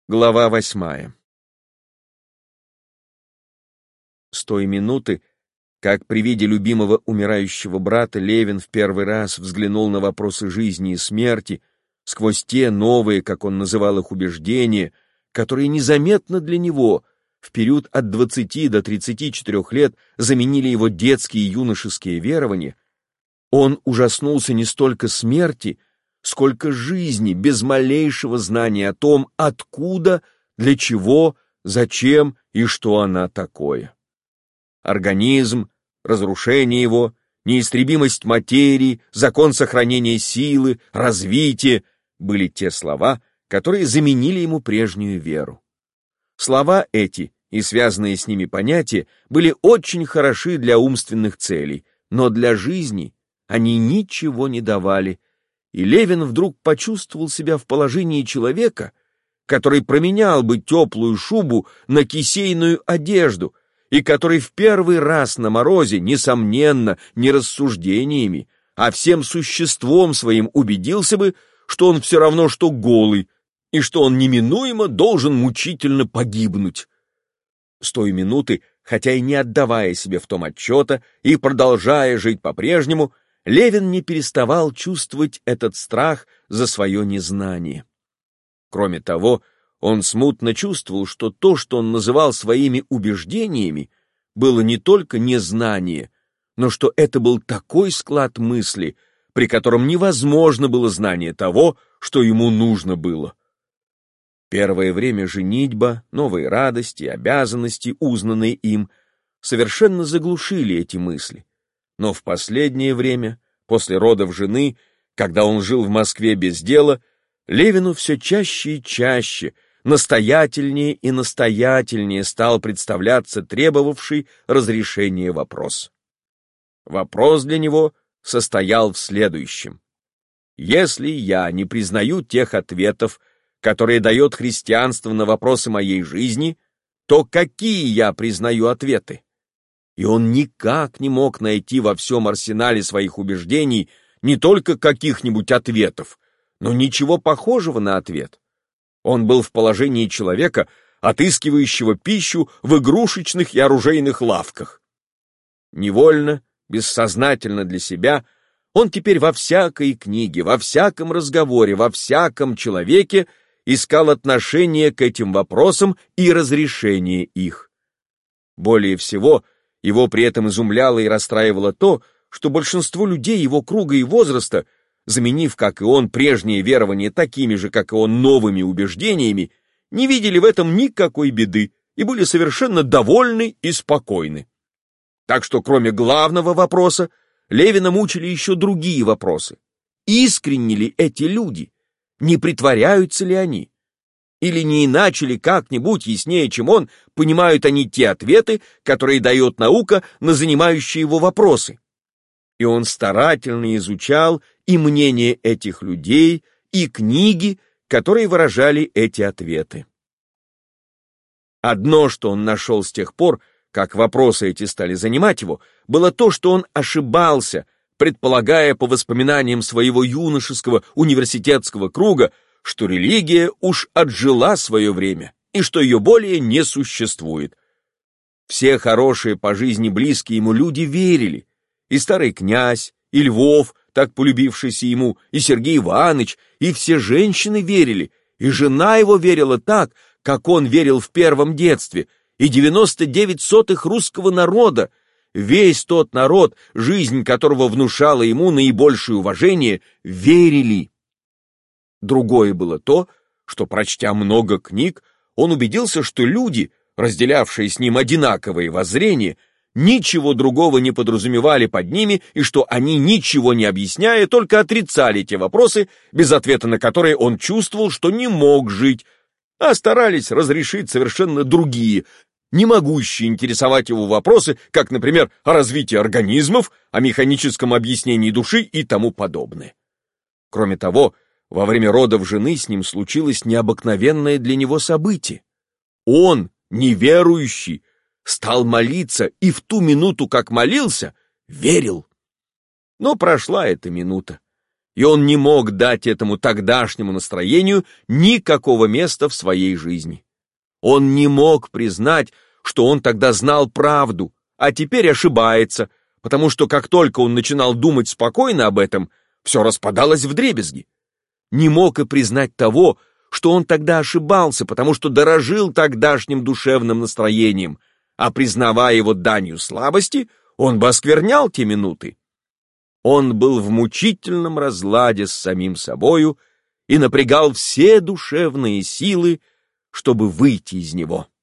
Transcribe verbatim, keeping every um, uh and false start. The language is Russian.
Глава восьмая. С той минуты, как при виде любимого умирающего брата Левин в первый раз взглянул на вопросы жизни и смерти, сквозь те новые, как он называл их, убеждения, которые незаметно для него в период от двадцати до тридцати четырёх лет заменили его детские и юношеские верования, он ужаснулся не столько смерти, сколько жизни, без малейшего знания о том, откуда, для чего, зачем и что она такое. Организм, разрушение его, неистребимость материи, закон сохранения силы, развитие были те слова, которые заменили ему прежнюю веру. Слова эти и связанные с ними понятия были очень хороши для умственных целей, но для жизни они ничего не давали, и Левин вдруг почувствовал себя в положении человека, который променял бы теплую шубу на кисейную одежду, и который в первый раз на морозе, несомненно, не рассуждениями, а всем существом своим убедился бы, что он все равно что голый, и что он неминуемо должен мучительно погибнуть. С той минуты, хотя и не отдавая себе в том отчета и продолжая жить по-прежнему, Левин не переставал чувствовать этот страх за свое незнание. Кроме того, он смутно чувствовал, что то, что он называл своими убеждениями, было не только незнание, но что это был такой склад мысли, при котором невозможно было знание того, что ему нужно было. Первое время женитьба, новые радости, обязанности, узнанные им, совершенно заглушили эти мысли. Но в последнее время, после родов жены, когда он жил в Москве без дела, Левину все чаще и чаще, настоятельнее и настоятельнее стал представляться требовавший разрешения вопрос. Вопрос для него состоял в следующем. Если я не признаю тех ответов, которые дает христианство на вопросы моей жизни, то какие я признаю ответы? И он никак не мог найти во всем арсенале своих убеждений не только каких-нибудь ответов, но ничего похожего на ответ. Он был в положении человека, отыскивающего пищу в игрушечных и оружейных лавках. Невольно, бессознательно для себя, он теперь во всякой книге, во всяком разговоре, во всяком человеке искал отношение к этим вопросам и разрешение их. Более всего, его при этом изумляло и расстраивало то, что большинство людей его круга и возраста, заменив, как и он, прежние верования такими же, как и он, новыми убеждениями, не видели в этом никакой беды и были совершенно довольны и спокойны. Так что, кроме главного вопроса, Левина мучили еще другие вопросы. Искренни ли эти люди? Не притворяются ли они? Или не иначе ли как-нибудь яснее, чем он, понимают они те ответы, которые дает наука на занимающие его вопросы? И он старательно изучал и мнение этих людей, и книги, которые выражали эти ответы. Одно, что он нашел с тех пор, как вопросы эти стали занимать его, было то, что он ошибался, предполагая по воспоминаниям своего юношеского университетского круга, что религия уж отжила свое время и что ее более не существует. Все хорошие по жизни близкие ему люди верили, и старый князь, и Львов, так полюбившийся ему, и Сергей Иванович, и все женщины верили, и жена его верила так, как он верил в первом детстве, и девяносто девять сотых русского народа, весь тот народ, жизнь которого внушала ему наибольшее уважение, верили. Другое было то, что, прочтя много книг, он убедился, что люди, разделявшие с ним одинаковые воззрения, ничего другого не подразумевали под ними, и что они, ничего не объясняя, только отрицали те вопросы, без ответа на которые он чувствовал, что не мог жить, а старались разрешить совершенно другие, не могущие интересовать его вопросы, как, например, о развитии организмов, о механическом объяснении души и тому подобное. Кроме того, во время родов жены с ним случилось необыкновенное для него событие. Он, неверующий, стал молиться и в ту минуту, как молился, верил. Но прошла эта минута, и он не мог дать этому тогдашнему настроению никакого места в своей жизни. Он не мог признать, что он тогда знал правду, а теперь ошибается, потому что как только он начинал думать спокойно об этом, все распадалось вдребезги. Не мог и признать того, что он тогда ошибался, потому что дорожил тогдашним душевным настроением, а признавая его данью слабости, он бы осквернял те минуты. Он был в мучительном разладе с самим собою и напрягал все душевные силы, чтобы выйти из него.